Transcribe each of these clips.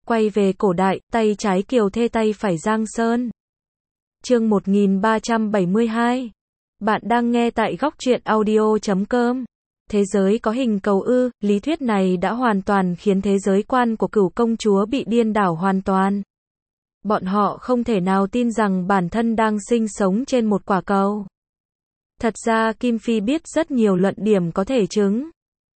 Quay về cổ đại, tay trái Kiều Thê tay phải Giang Sơn. Chương 1372. Bạn đang nghe tại góc truyện audio.com. Thế giới có hình cầu ư? Lý thuyết này đã hoàn toàn khiến thế giới quan của Cửu công chúa bị điên đảo hoàn toàn. Bọn họ không thể nào tin rằng bản thân đang sinh sống trên một quả cầu. Thật ra Kim Phi biết rất nhiều luận điểm có thể chứng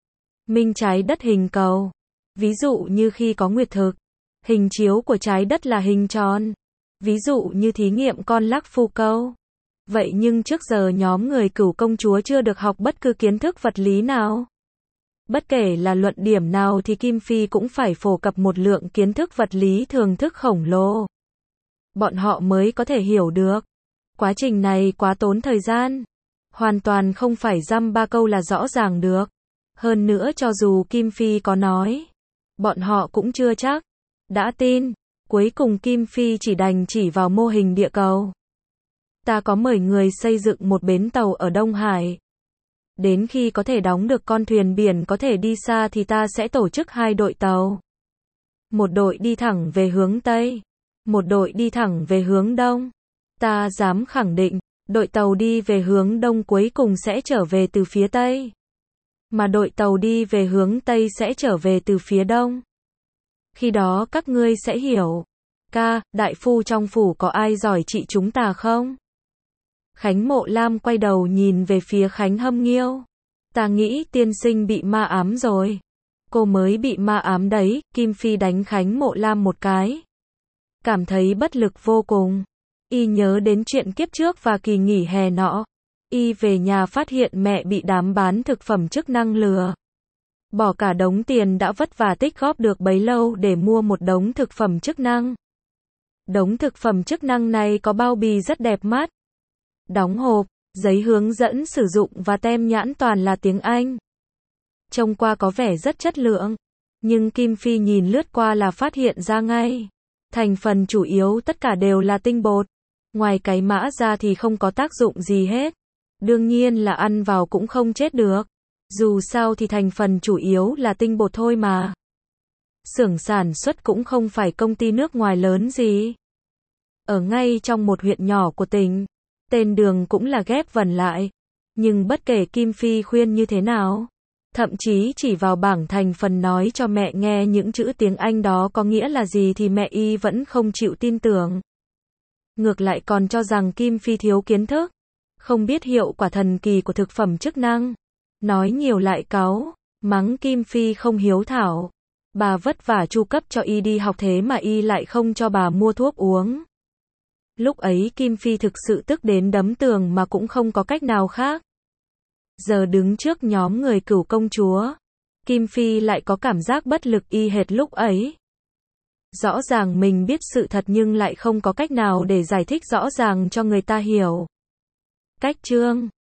minh trái đất hình cầu. Ví dụ như khi có nguyệt thực, hình chiếu của trái đất là hình tròn. Ví dụ như thí nghiệm con lắc phu câu. Vậy nhưng trước giờ nhóm người Cửu công chúa chưa được học bất cứ kiến thức vật lý nào. Bất kể là luận điểm nào thì Kim Phi cũng phải phổ cập một lượng kiến thức vật lý thường thức khổng lồ. Bọn họ mới có thể hiểu được. Quá trình này quá tốn thời gian. Hoàn toàn không phải dăm ba câu là rõ ràng được. Hơn nữa cho dù Kim Phi có nói, bọn họ cũng chưa chắc đã tin. Cuối cùng Kim Phi chỉ đành chỉ vào mô hình địa cầu. Ta có mời người xây dựng một bến tàu ở Đông Hải. Đến khi có thể đóng được con thuyền biển có thể đi xa thì ta sẽ tổ chức 2 đội tàu. Một đội đi thẳng về hướng Tây, một đội đi thẳng về hướng Đông. Ta dám khẳng định, đội tàu đi về hướng Đông cuối cùng sẽ trở về từ phía Tây. Mà đội tàu đi về hướng Tây sẽ trở về từ phía Đông. Khi đó các ngươi sẽ hiểu. Đại phu trong phủ có ai giỏi trị chúng ta không? Khánh Mộ Lam quay đầu nhìn về phía Khánh Hâm Nghiêu. Ta nghĩ tiên sinh bị ma ám rồi. Cô mới bị ma ám đấy. Kim Phi đánh Khánh Mộ Lam một cái. Cảm thấy bất lực vô cùng. Y nhớ đến chuyện kiếp trước và kỳ nghỉ hè nọ. Y về nhà phát hiện mẹ bị đám bán thực phẩm chức năng lừa. Bỏ cả đống tiền đã vất vả tích góp được bấy lâu để mua một đống thực phẩm chức năng. Đống thực phẩm chức năng này có bao bì rất đẹp mắt. Đóng hộp, giấy hướng dẫn sử dụng và tem nhãn toàn là tiếng Anh. Trông qua có vẻ rất chất lượng. Nhưng Kim Phi nhìn lướt qua là phát hiện ra ngay. Thành phần chủ yếu tất cả đều là tinh bột. Ngoài cái mã ra thì không có tác dụng gì hết. Đương nhiên là ăn vào cũng không chết được. Dù sao thì thành phần chủ yếu là tinh bột thôi mà. Xưởng sản xuất cũng không phải công ty nước ngoài lớn gì. Ở ngay trong một huyện nhỏ của tỉnh. Tên đường cũng là ghép vần lại. Nhưng bất kể Kim Phi khuyên như thế nào, thậm chí chỉ vào bảng thành phần nói cho mẹ nghe những chữ tiếng Anh đó có nghĩa là gì thì mẹ y vẫn không chịu tin tưởng. Ngược lại còn cho rằng Kim Phi thiếu kiến thức, không biết hiệu quả thần kỳ của thực phẩm chức năng. Nói nhiều lại cáu, mắng Kim Phi không hiếu thảo. Bà vất vả chu cấp cho y đi học thế mà y lại không cho bà mua thuốc uống. Lúc ấy Kim Phi thực sự tức đến đấm tường mà cũng không có cách nào khác. Giờ đứng trước nhóm người Cửu công chúa, Kim Phi lại có cảm giác bất lực y hệt lúc ấy. Rõ ràng mình biết sự thật nhưng lại không có cách nào để giải thích rõ ràng cho người ta hiểu. Cách chương